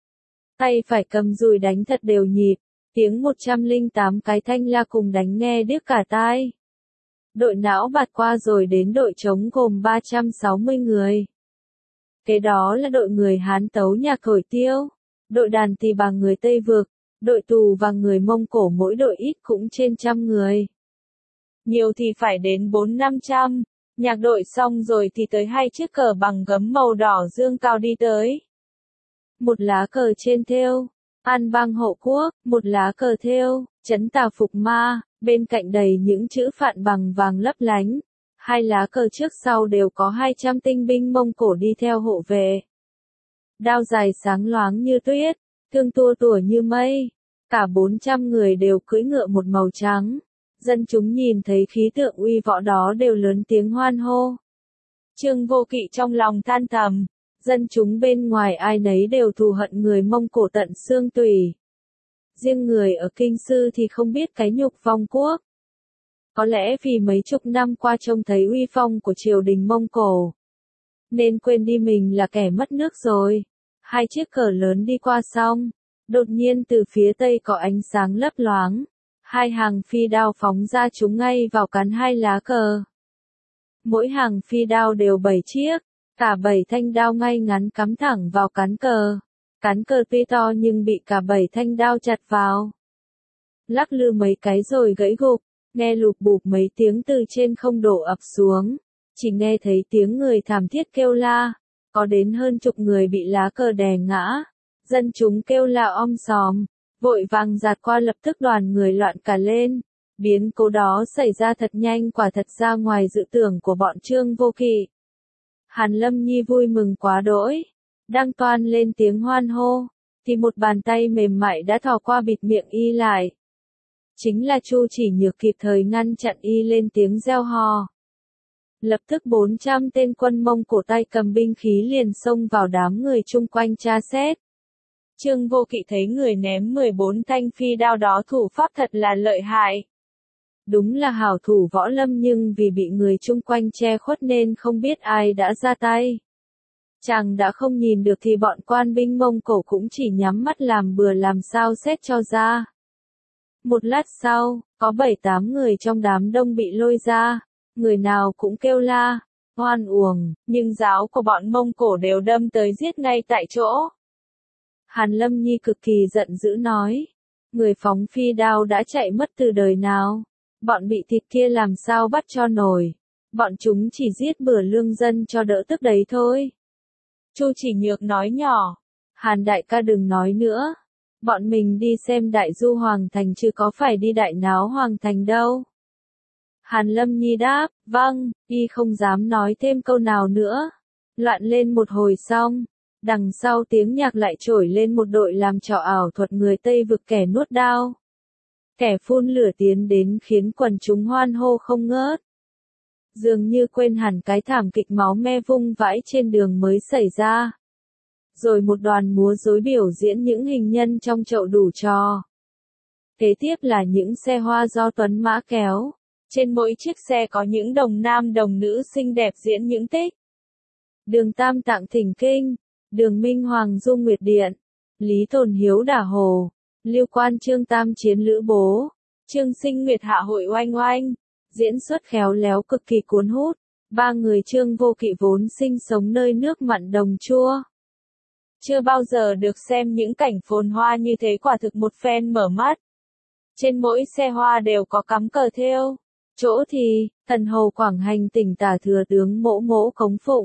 Tay phải cầm dùi đánh thật đều nhịp, tiếng một trăm lẻ tám cái thanh la cùng đánh nghe điếc cả tai. Đội não bạt qua rồi đến đội trống gồm ba trăm sáu mươi người. Kế đó là đội người Hán tấu nhạc thổi tiêu, đội đàn tỳ bà người Tây Vực, đội tù và người Mông Cổ mỗi đội ít cũng trên trăm người. Nhiều thì phải đến bốn năm trăm, Nhạc đội xong rồi thì tới hai chiếc cờ bằng gấm màu đỏ dương cao đi tới. Một lá cờ trên thêu An Bang Hộ Quốc, một lá cờ thêu Trấn Tà Phục Ma, bên cạnh đầy những chữ phạn bằng vàng lấp lánh. Hai lá cờ trước sau đều có hai trăm tinh binh Mông Cổ đi theo hộ vệ. Đao dài sáng loáng như tuyết, thương tua tủa như mây. Cả bốn trăm người đều cưỡi ngựa một màu trắng. Dân chúng nhìn thấy khí tượng uy võ đó đều lớn tiếng hoan hô. Trương Vô Kỵ trong lòng than thầm, dân chúng bên ngoài ai nấy đều thù hận người Mông Cổ tận xương tủy. Riêng người ở Kinh Sư thì không biết cái nhục vong quốc. Có lẽ vì mấy chục năm qua trông thấy uy phong của triều đình Mông Cổ, nên quên đi mình là kẻ mất nước rồi. Hai chiếc cờ lớn đi qua xong, đột nhiên từ phía tây có ánh sáng lấp loáng. Hai hàng phi đao phóng ra chúng ngay vào cán hai lá cờ. Mỗi hàng phi đao đều bảy chiếc, cả bảy thanh đao ngay ngắn cắm thẳng vào cán cờ. Cán cờ tuy to nhưng bị cả bảy thanh đao chặt vào. Lắc lư mấy cái rồi gãy gục, nghe lụp bụp mấy tiếng từ trên không đổ ập xuống. Chỉ nghe thấy tiếng người thảm thiết kêu la, có đến hơn chục người bị lá cờ đè ngã. Dân chúng kêu la om sòm. Vội vàng giạt qua lập tức đoàn người loạn cả lên. Biến cố đó xảy ra thật nhanh, quả thật ra ngoài dự tưởng của bọn Trương Vô Kỵ. Hàn Lâm Nhi vui mừng quá đỗi, đang toan lên tiếng hoan hô, thì một bàn tay mềm mại đã thò qua bịt miệng y lại. Chính là Chu Chỉ Nhược kịp thời ngăn chặn y lên tiếng reo hò. Lập tức bốn trăm tên quân Mông Cổ tay cầm binh khí liền xông vào đám người chung quanh tra xét. Trương Vô Kỵ thấy người ném mười bốn thanh phi đao đó thủ pháp thật là lợi hại. Đúng là hảo thủ võ lâm nhưng vì bị người chung quanh che khuất nên không biết ai đã ra tay. Chàng đã không nhìn được thì bọn quan binh Mông Cổ cũng chỉ nhắm mắt làm bừa làm sao xét cho ra. Một lát sau, có bảy tám người trong đám đông bị lôi ra, người nào cũng kêu la, hoan uổng, nhưng giáo của bọn Mông Cổ đều đâm tới giết ngay tại chỗ. Hàn Lâm Nhi cực kỳ giận dữ nói, người phóng phi đao đã chạy mất từ đời nào, bọn bị thịt kia làm sao bắt cho nổi, bọn chúng chỉ giết bừa lương dân cho đỡ tức đấy thôi. Chu Chỉ Nhược nói nhỏ, Hàn đại ca đừng nói nữa, bọn mình đi xem đại du Hoàng Thành chứ có phải đi đại náo Hoàng Thành đâu. Hàn Lâm Nhi đáp, vâng, y không dám nói thêm câu nào nữa. Loạn lên một hồi xong, đằng sau tiếng nhạc lại trổi lên một đội làm trò ảo thuật người Tây vực kẻ nuốt đao. Kẻ phun lửa tiến đến khiến quần chúng hoan hô không ngớt. Dường như quên hẳn cái thảm kịch máu me vung vãi trên đường mới xảy ra. Rồi một đoàn múa rối biểu diễn những hình nhân trong chậu đủ trò. Kế tiếp là những xe hoa do tuấn mã kéo. Trên mỗi chiếc xe có những đồng nam đồng nữ xinh đẹp diễn những tích. Đường Tam Tạng Thỉnh Kinh, Đường Minh Hoàng Du Nguyệt Điện, Lý Tồn Hiếu Đả Hồ, Lưu Quan Trương Tam Chiến Lữ Bố, Trương Sinh Nguyệt Hạ Hội Oanh Oanh, diễn xuất khéo léo cực kỳ cuốn hút. Ba người Trương Vô Kỵ vốn sinh sống nơi nước mặn đồng chua. Chưa bao giờ được xem những cảnh phồn hoa như thế, quả thực một phen mở mắt. Trên mỗi xe hoa đều có cắm cờ thêu. Chỗ thì, thần hầu Quảng Hành tỉnh Tả Thừa tướng Mỗ Mỗ Cống Phụng.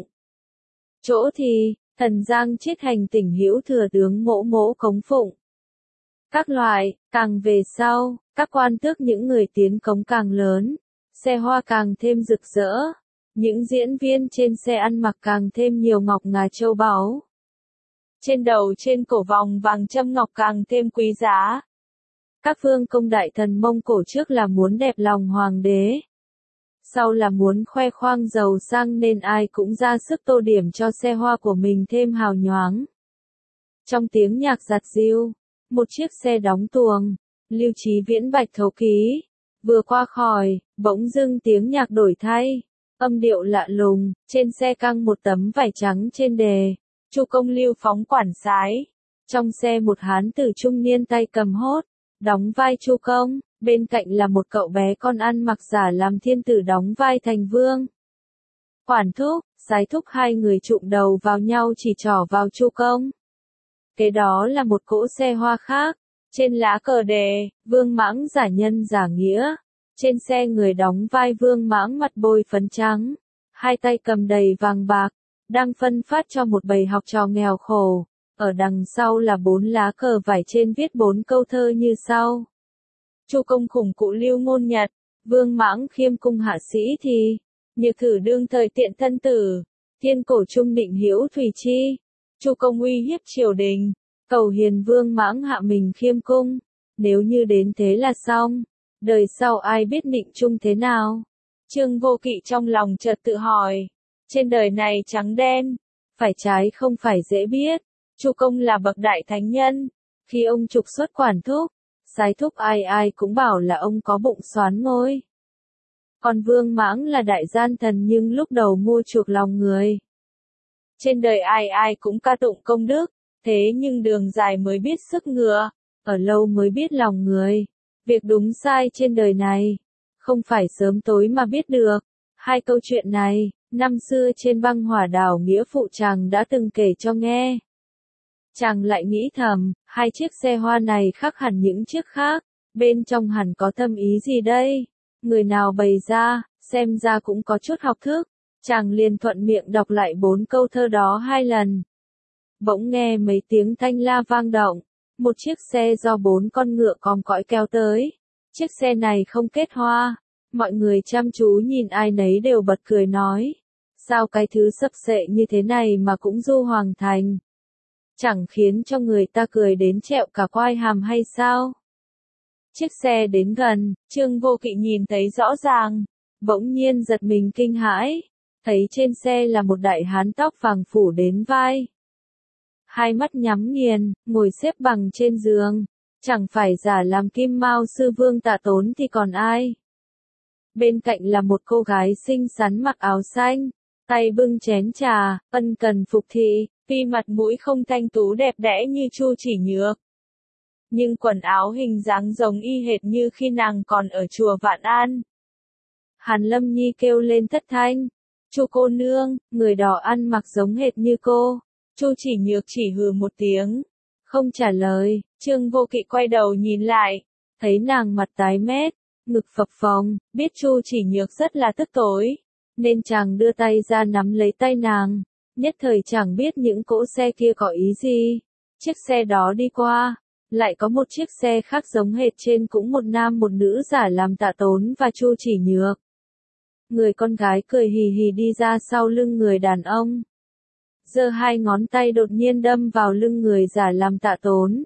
Chỗ thì, thần Giang Chiết Hành tỉnh Hữu Thừa tướng Mỗ Mỗ Cống Phụng. Các loại, càng về sau, các quan tước những người tiến cống càng lớn, xe hoa càng thêm rực rỡ, những diễn viên trên xe ăn mặc càng thêm nhiều ngọc ngà châu báu. Trên đầu trên cổ vòng vàng châm ngọc càng thêm quý giá. Các vương công đại thần Mông Cổ trước là muốn đẹp lòng hoàng đế, sau là muốn khoe khoang giàu sang nên ai cũng ra sức tô điểm cho xe hoa của mình thêm hào nhoáng. Trong tiếng nhạc giặt giụa, một chiếc xe đóng tuồng, Lưu Chí Viễn Bạch Thấu Ký, vừa qua khỏi, bỗng dưng tiếng nhạc đổi thay, âm điệu lạ lùng, trên xe căng một tấm vải trắng trên đề, Chu Công Lưu phóng quản sái. Trong xe một hán tử trung niên tay cầm hốt, đóng vai Chu Công, bên cạnh là một cậu bé con ăn mặc giả làm thiên tử đóng vai thành vương. Quản thúc, sái thúc hai người trụm đầu vào nhau chỉ trỏ vào Chu Công. Kế đó là một cỗ xe hoa khác, trên lá cờ đề, Vương Mãng giả nhân giả nghĩa. Trên xe người đóng vai Vương Mãng mặt bôi phấn trắng, hai tay cầm đầy vàng bạc, đang phân phát cho một bầy học trò nghèo khổ. Ở đằng sau là bốn lá cờ vải trên viết bốn câu thơ như sau. Chu công khủng cụ Lưu Ngôn Nhật, Vương Mãng khiêm cung hạ sĩ thì, nhược thử đương thời tiện thân tử, thiên cổ trung định hữu thủy chi. Chu công uy hiếp triều đình, cầu hiền Vương Mãng hạ mình khiêm cung. Nếu như đến thế là xong, đời sau ai biết định chung thế nào? Trương Vô Kỵ trong lòng chợt tự hỏi, trên đời này trắng đen, phải trái không phải dễ biết. Chu công là bậc đại thánh nhân, khi ông trục xuất quản thúc, sai thúc ai ai cũng bảo là ông có bụng xoán ngôi. Còn Vương Mãng là đại gian thần nhưng lúc đầu mua chuộc lòng người. Trên đời ai ai cũng ca tụng công đức, thế nhưng đường dài mới biết sức ngựa, ở lâu mới biết lòng người. Việc đúng sai trên đời này, không phải sớm tối mà biết được. Hai câu chuyện này, năm xưa trên băng hỏa đảo nghĩa phụ chàng đã từng kể cho nghe. Chàng lại nghĩ thầm, hai chiếc xe hoa này khác hẳn những chiếc khác, bên trong hẳn có thâm ý gì đây? Người nào bày ra, xem ra cũng có chút học thức. Chàng liền thuận miệng đọc lại bốn câu thơ đó hai lần. Bỗng nghe mấy tiếng thanh la vang động, một chiếc xe do bốn con ngựa còm cõi kéo tới. Chiếc xe này không kết hoa, mọi người chăm chú nhìn ai nấy đều bật cười nói. Sao cái thứ sập sệ như thế này mà cũng du hoàng thành? Chẳng khiến cho người ta cười đến trẹo cả quai hàm hay sao? Chiếc xe đến gần, Trương Vô Kỵ nhìn thấy rõ ràng, bỗng nhiên giật mình kinh hãi, thấy trên xe là một đại hán tóc vàng phủ đến vai. Hai mắt nhắm nghiền, ngồi xếp bằng trên giường, chẳng phải giả làm Kim Mao sư vương Tạ Tốn thì còn ai. Bên cạnh là một cô gái xinh xắn mặc áo xanh, tay bưng chén trà, ân cần phục thị, tuy mặt mũi không thanh tú đẹp đẽ như Chu Chỉ Nhược, nhưng quần áo hình dáng giống y hệt như khi nàng còn ở chùa Vạn An. Hàn Lâm Nhi kêu lên thất thanh, Chu cô nương, người đỏ ăn mặc giống hệt như cô. Chu Chỉ Nhược chỉ hừ một tiếng, không trả lời. Trương Vô Kỵ quay đầu nhìn lại, thấy nàng mặt tái mét, ngực phập phồng, biết Chu Chỉ Nhược rất là tức tối, nên chàng đưa tay ra nắm lấy tay nàng. Nhất thời chẳng biết những cỗ xe kia có ý gì. Chiếc xe đó đi qua, lại có một chiếc xe khác giống hệt, trên cũng một nam một nữ giả làm Tạ Tốn và Chu Chỉ Nhược. Người con gái cười hì hì đi ra sau lưng người đàn ông, giơ hai ngón tay đột nhiên đâm vào lưng người giả làm Tạ Tốn.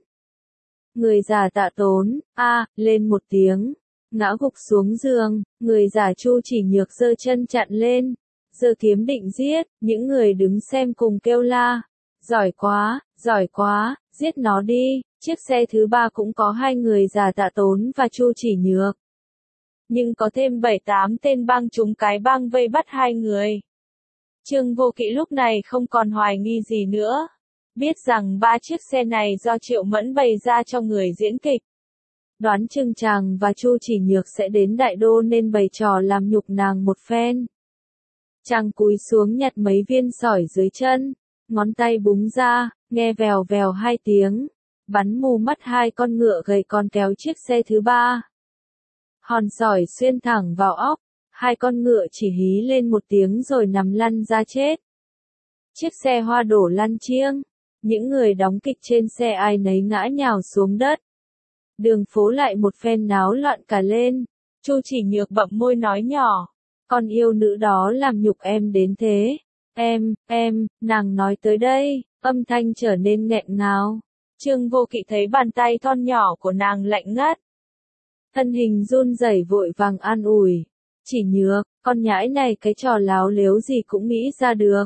Người giả Tạ Tốn, a, à, lên một tiếng, ngã gục xuống giường. Người giả Chu Chỉ Nhược giơ chân chặn lên, giơ kiếm định giết. Những người đứng xem cùng kêu la, giỏi quá, giỏi quá, giết nó đi. Chiếc xe thứ ba cũng có hai người giả Tạ Tốn và Chu Chỉ Nhược, nhưng có thêm bảy tám tên bang chúng cái bang vây bắt hai người. Trương Vô Kỵ lúc này không còn hoài nghi gì nữa, biết rằng ba chiếc xe này do Triệu Mẫn bày ra cho người diễn kịch. Đoán chừng chàng và Chu Chỉ Nhược sẽ đến Đại Đô nên bày trò làm nhục nàng một phen. Chàng cúi xuống nhặt mấy viên sỏi dưới chân, ngón tay búng ra, nghe vèo vèo hai tiếng, bắn mù mắt hai con ngựa gầy còn kéo chiếc xe thứ ba. Hòn sỏi xuyên thẳng vào óc, hai con ngựa chỉ hí lên một tiếng rồi nằm lăn ra chết. Chiếc xe hoa đổ lăn chiêng, những người đóng kịch trên xe ai nấy ngã nhào xuống đất. Đường phố lại một phen náo loạn cả lên. Chu Chỉ Nhược bậm môi nói nhỏ, con yêu nữ đó làm nhục em đến thế. Em, em, nàng nói tới đây, âm thanh trở nên nghẹn ngào. Trương Vô Kỵ thấy bàn tay thon nhỏ của nàng lạnh ngắt, thân hình run rẩy vội vàng an ủi. Chỉ Nhược, con nhãi này cái trò láo lếu gì cũng nghĩ ra được.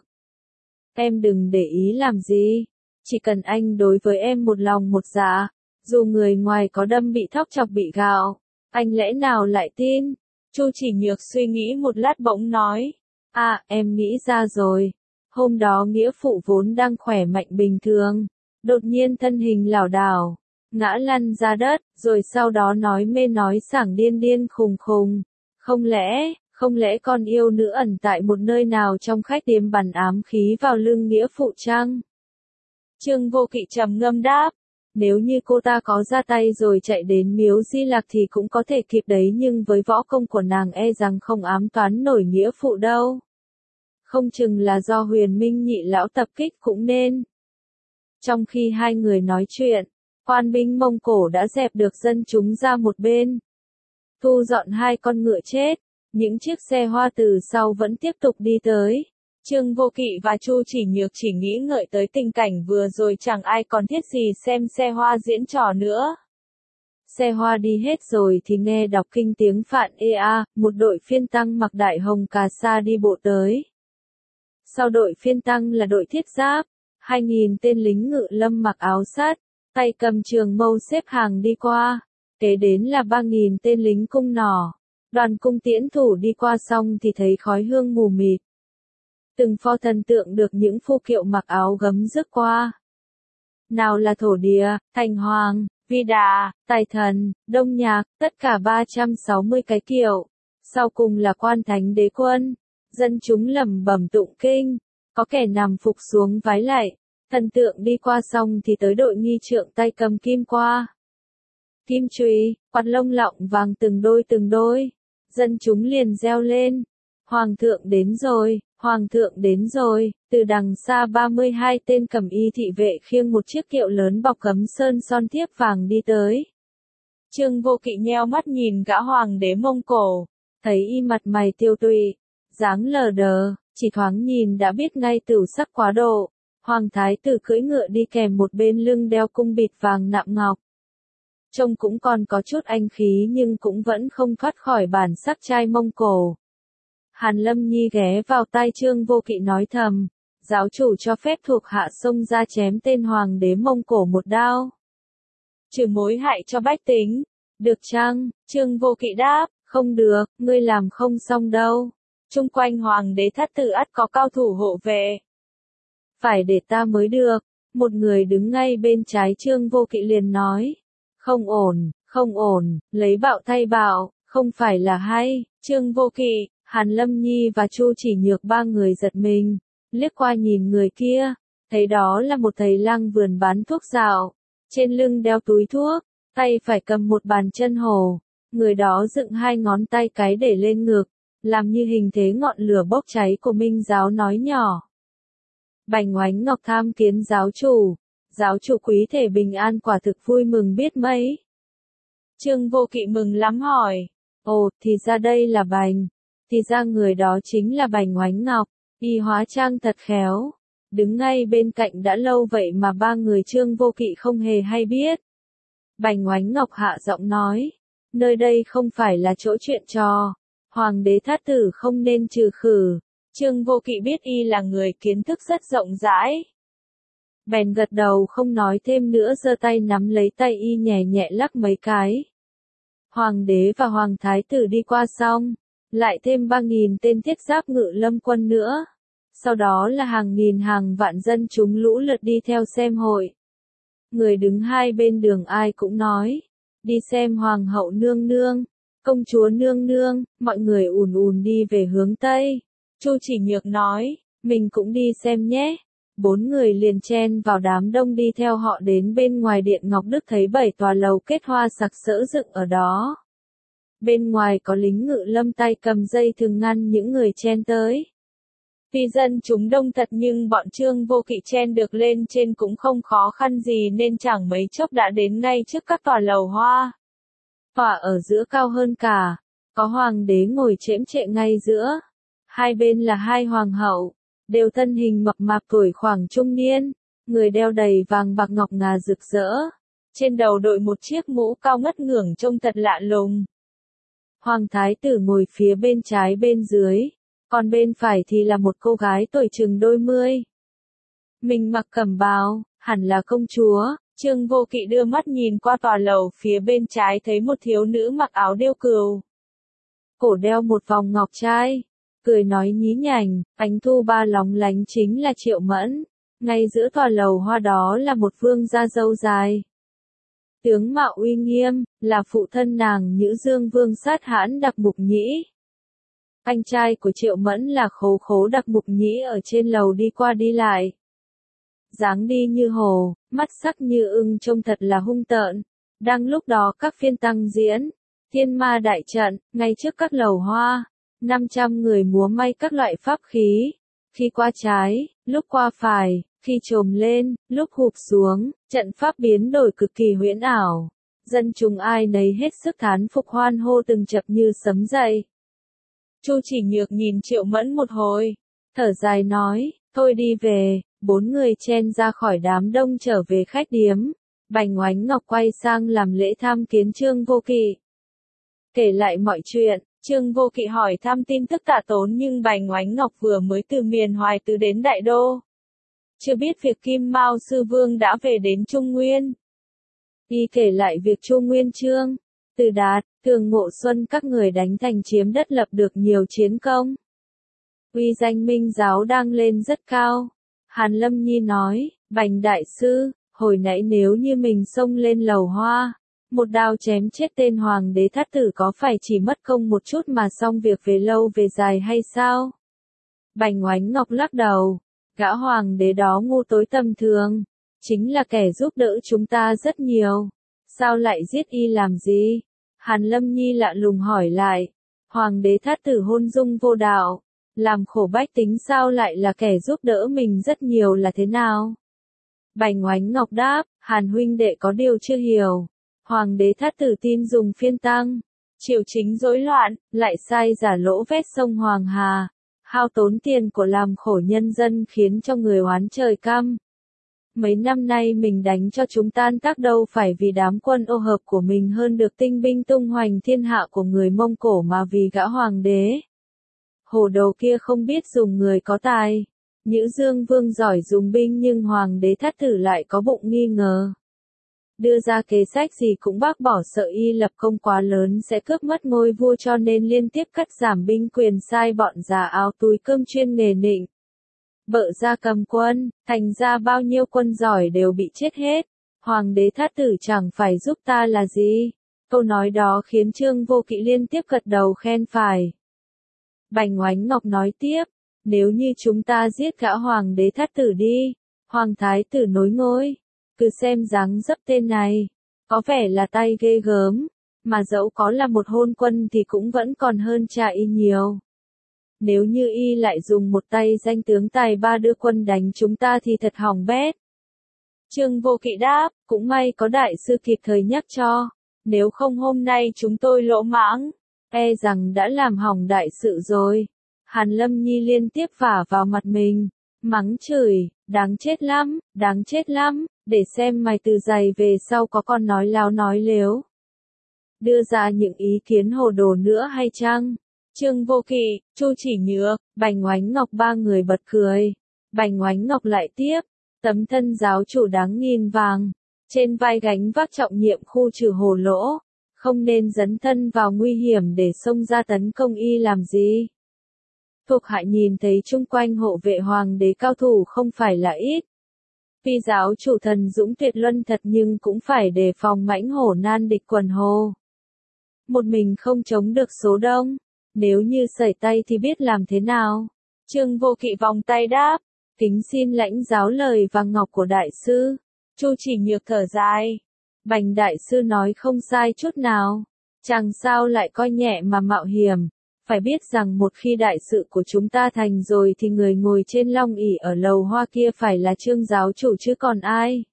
Em đừng để ý làm gì, chỉ cần anh đối với em một lòng một dạ, dù người ngoài có đâm bị thóc chọc bị gạo, anh lẽ nào lại tin? Chu Chỉ Nhược suy nghĩ một lát bỗng nói, à, em nghĩ ra rồi. Hôm đó nghĩa phụ vốn đang khỏe mạnh bình thường, đột nhiên thân hình lảo đảo, ngã lăn ra đất, rồi sau đó nói mê nói sảng điên điên khùng khùng. Không lẽ, không lẽ con yêu nữ ẩn tại một nơi nào trong khách điếm bắn ám khí vào lưng nghĩa phụ chăng? Trương Vô Kỵ trầm ngâm đáp, nếu như cô ta có ra tay rồi chạy đến miếu Di Lạc thì cũng có thể kịp đấy, nhưng với võ công của nàng e rằng không ám toán nổi nghĩa phụ đâu. không chừng là do Huyền Minh nhị lão tập kích cũng nên. Trong khi hai người nói chuyện, quan binh Mông Cổ đã dẹp được dân chúng ra một bên. Thu dọn hai con ngựa chết, những chiếc xe hoa từ sau vẫn tiếp tục đi tới. Trương Vô Kỵ và Chu Chỉ Nhược chỉ nghĩ ngợi tới tình cảnh vừa rồi, chẳng ai còn thiết gì xem xe hoa diễn trò nữa. Xe hoa đi hết rồi thì nghe đọc kinh tiếng Phạn Ê A, một đội phiên tăng mặc đại hồng cà sa đi bộ tới. Sau đội phiên tăng là đội thiết giáp, hai nghìn tên lính ngự lâm mặc áo sắt, tay cầm trường mâu xếp hàng đi qua. Kế đến là ba nghìn tên lính cung nỏ. Đoàn cung tiễn thủ đi qua xong thì thấy khói hương mù mịt. Từng pho thần tượng được những phu kiệu mặc áo gấm rước qua. Nào là Thổ Địa, Thành Hoàng, Vi Đà, Tài Thần, Đông Nhạc, tất cả ba trăm sáu mươi cái kiệu. Sau cùng là Quan Thánh Đế Quân. Dân chúng lẩm bẩm tụng kinh, có kẻ nằm phục xuống vái lạy. Thần tượng đi qua xong thì tới đội nghi trượng tay cầm kim qua. Kim chùy, quạt lông lọng vàng từng đôi từng đôi. Dân chúng liền reo lên. Hoàng thượng đến rồi, Hoàng thượng đến rồi. Từ đằng xa ba mươi hai tên cầm y thị vệ khiêng một chiếc kiệu lớn bọc gấm sơn son thiếp vàng đi tới. Trương Vô Kỵ nheo mắt nhìn gã hoàng đế Mông Cổ, thấy y mặt mày tiêu tụy, dáng lờ đờ, chỉ thoáng nhìn đã biết ngay tửu sắc quá độ. Hoàng thái tử cưỡi ngựa đi kèm một bên lưng đeo cung bịt vàng nạm ngọc. Trông cũng còn có chút anh khí nhưng cũng vẫn không thoát khỏi bản sắc trai Mông Cổ. Hàn Lâm Nhi ghé vào tai Trương Vô Kỵ nói thầm, giáo chủ cho phép thuộc hạ xông ra chém tên hoàng đế Mông Cổ một đao. Trừ mối hại cho bách tính, được chăng? Trương Vô Kỵ đáp, không được, ngươi làm không xong đâu. Chung quanh hoàng đế thất tử ắt có cao thủ hộ vệ. Phải để ta mới được. Một người đứng ngay bên trái Trương Vô Kỵ liền nói. Không ổn, không ổn, lấy bạo thay bạo, không phải là hay. Trương Vô Kỵ, Hàn Lâm Nhi và Chu Chỉ Nhược ba người giật mình, liếc qua nhìn người kia, thấy đó là một thầy lang vườn bán thuốc dạo, trên lưng đeo túi thuốc, tay phải cầm một bàn chân hổ, người đó dựng hai ngón tay cái để lên ngực, làm như hình thế ngọn lửa bốc cháy của Minh giáo nói nhỏ. Bành Oánh Ngọc tham kiến giáo chủ, giáo chủ quý thể bình an quả thực vui mừng biết mấy. Trương Vô Kỵ mừng lắm hỏi, ồ, thì ra đây là Bành, thì ra người đó chính là Bành Oánh Ngọc, y hóa trang thật khéo, đứng ngay bên cạnh đã lâu vậy mà ba người Trương Vô Kỵ không hề hay biết. Bành Oánh Ngọc hạ giọng nói, nơi đây không phải là chỗ chuyện trò, hoàng đế thát tử không nên trừ khử. Trương Vô Kỵ biết y là người kiến thức rất rộng rãi. Bèn gật đầu không nói thêm nữa, giơ tay nắm lấy tay y nhẹ nhẹ lắc mấy cái. Hoàng đế và hoàng thái tử đi qua xong, lại thêm ba nghìn tên thiết giáp ngự lâm quân nữa. Sau đó là hàng nghìn hàng vạn dân chúng lũ lượt đi theo xem hội. Người đứng hai bên đường ai cũng nói, đi xem hoàng hậu nương nương, công chúa nương nương, mọi người ùn ùn đi về hướng Tây. Chu Chỉ Nhược nói, mình cũng đi xem nhé. Bốn người liền chen vào đám đông đi theo họ đến bên ngoài điện Ngọc Đức, thấy bảy tòa lầu kết hoa sặc sỡ dựng ở đó. Bên ngoài có lính ngự lâm tay cầm dây thừng ngăn những người chen tới. Tuy dân chúng đông thật nhưng bọn Trương Vô Kỵ chen được lên trên cũng không khó khăn gì nên chẳng mấy chốc đã đến ngay trước các tòa lầu hoa. Tòa ở giữa cao hơn cả, có hoàng đế ngồi chễm chệ ngay giữa. Hai bên là hai hoàng hậu, đều thân hình mập mạp tuổi khoảng trung niên, người đeo đầy vàng bạc ngọc ngà rực rỡ. Trên đầu đội một chiếc mũ cao ngất ngưởng trông thật lạ lùng. Hoàng thái tử ngồi phía bên trái bên dưới, còn bên phải thì là một cô gái tuổi chừng đôi mươi. Mình mặc cẩm bào, hẳn là công chúa. Trương Vô Kỵ đưa mắt nhìn qua tòa lầu phía bên trái thấy một thiếu nữ mặc áo điêu cừu. Cổ đeo một vòng ngọc trai, cười nói nhí nhảnh, ánh thu ba lóng lánh chính là Triệu Mẫn. Ngay giữa tòa lầu hoa đó là một vương gia râu dài. Tướng mạo uy nghiêm, là phụ thân nàng Nhữ Dương Vương Sát Hãn Đặc Mục Nhĩ. Anh trai của Triệu Mẫn là Khố Khố Đặc Mục Nhĩ ở trên lầu đi qua đi lại. Dáng đi như hồ, mắt sắc như ưng trông thật là hung tợn. Đang lúc đó các phiên tăng diễn, thiên ma đại trận, ngay trước các lầu hoa, năm trăm người múa may các loại pháp khí, khi qua trái, lúc qua phải, khi chồm lên, lúc hụp xuống, trận pháp biến đổi cực kỳ huyễn ảo. Dân chúng ai nấy hết sức thán phục hoan hô từng chập như sấm dậy. Chu Chỉ Nhược nhìn Triệu Mẫn một hồi, thở dài nói, thôi đi về, bốn người chen ra khỏi đám đông trở về khách điếm. Bành Oánh Ngọc quay sang làm lễ tham kiến Trương Vô Kỵ. Kể lại mọi chuyện, Trương Vô Kỵ hỏi thăm tin tức Tạ Tốn nhưng Bành Oánh Ngọc vừa mới từ miền Hoài Tứ đến Đại Đô. Chưa biết việc Kim Mao Sư Vương đã về đến Trung Nguyên. Y kể lại việc Chu Nguyên Chương, Từ Đạt, Thường Ngộ Xuân các người đánh thành chiếm đất lập được nhiều chiến công. Uy danh Minh giáo đang lên rất cao. Hàn Lâm Nhi nói, Bành Đại Sư, hồi nãy nếu như mình xông lên lầu hoa, một đao chém chết tên Hoàng đế Thát Tử có phải chỉ mất công một chút mà xong việc về lâu về dài hay sao? Bành Oánh Ngọc lắc đầu, gã Hoàng đế đó ngu tối tầm thường, chính là kẻ giúp đỡ chúng ta rất nhiều. Sao lại giết y làm gì? Hàn Lâm Nhi lạ lùng hỏi lại. Hoàng đế Thát Tử hôn dung vô đạo, làm khổ bách tính sao lại là kẻ giúp đỡ mình rất nhiều là thế nào? Bành Oánh Ngọc đáp, Hàn huynh đệ có điều chưa hiểu. Hoàng đế Thát Tử tin dùng phiên tăng, triều chính rối loạn, lại sai giả lỗ vét sông Hoàng Hà, hao tốn tiền của làm khổ nhân dân khiến cho người oán trời căm. Mấy năm nay mình đánh cho chúng tan tác đâu phải vì đám quân ô hợp của mình hơn được tinh binh tung hoành thiên hạ của người Mông Cổ mà vì gã hoàng đế. Hồ đồ kia không biết dùng người có tài. Nhữ Dương Vương giỏi dùng binh nhưng hoàng đế Thát Tử lại có bụng nghi ngờ. Đưa ra kế sách gì cũng bác bỏ sợ y lập công quá lớn sẽ cướp mất ngôi vua cho nên liên tiếp cắt giảm binh quyền sai bọn già áo túi cơm chuyên nghề nịnh bợ ra cầm quân, thành ra bao nhiêu quân giỏi đều bị chết hết. Hoàng đế Thát Tử chẳng phải giúp ta là gì. Câu nói đó khiến Trương Vô Kỵ liên tiếp gật đầu khen phải. Bành Oánh Ngọc nói tiếp, nếu như chúng ta giết gã Hoàng đế Thát Tử đi, Hoàng Thái Tử nối ngôi, cứ xem dáng dấp tên này, có vẻ là tay ghê gớm, mà dẫu có là một hôn quân thì cũng vẫn còn hơn cha y nhiều. Nếu như y lại dùng một tay danh tướng tài ba đưa quân đánh chúng ta thì thật hỏng bét. Trương Vô Kỵ đáp, cũng may có đại sư kịp thời nhắc cho, nếu không hôm nay chúng tôi lỗ mãng, e rằng đã làm hỏng đại sự rồi. Hàn Lâm Nhi liên tiếp vả vào mặt mình, mắng chửi, đáng chết lắm, đáng chết lắm, để xem mày từ giày về sau có còn nói láo nói lếu. Đưa ra những ý kiến hồ đồ nữa hay chăng? Trương Vô Kỵ, Chu Chỉ Nhược, Bành Oánh Ngọc ba người bật cười. Bành Oánh Ngọc lại tiếp, tấm thân giáo chủ đáng nghìn vàng, trên vai gánh vác trọng nhiệm khu trừ hồ lỗ, không nên dấn thân vào nguy hiểm để xông ra tấn công y làm gì. Thuộc hạ nhìn thấy chung quanh hộ vệ hoàng đế cao thủ không phải là ít. Tuy giáo chủ thần dũng tuyệt luân thật nhưng cũng phải đề phòng mãnh hổ nan địch quần hồ. Một mình không chống được số đông. Nếu như sẩy tay thì biết làm thế nào? Trương Vô Kỵ vòng tay đáp, kính xin lãnh giáo lời vàng ngọc của đại sư. Chu Chỉ Nhược thở dài. Bành đại sư nói không sai chút nào. Chẳng sao lại coi nhẹ mà mạo hiểm. Phải biết rằng một khi đại sự của chúng ta thành rồi thì người ngồi trên long ỷ ở lầu hoa kia phải là Trương giáo chủ chứ còn ai.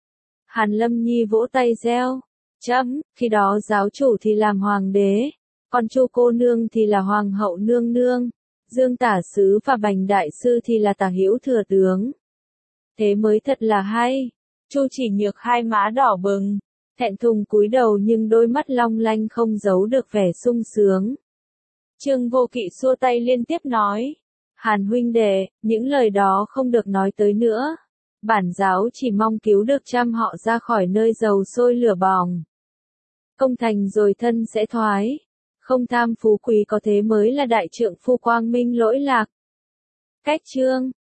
Hàn Lâm Nhi vỗ tay reo. Chấm, khi đó giáo chủ thì làm hoàng đế. Còn Chu cô nương thì là hoàng hậu nương nương, Dương tả sứ và Bành đại sư thì là tả hữu thừa tướng. Thế mới thật là hay. Chu Chỉ Nhược hai má đỏ bừng, thẹn thùng cúi đầu nhưng đôi mắt long lanh không giấu được vẻ sung sướng. Trương Vô Kỵ xua tay liên tiếp nói, Hàn huynh đệ, những lời đó không được nói tới nữa. Bản giáo chỉ mong cứu được trăm họ ra khỏi nơi dầu sôi lửa bỏng. Công thành rồi thân sẽ thoái. Không tham phú quý có thế mới là đại trượng phu quang minh lỗi lạc. Cách chương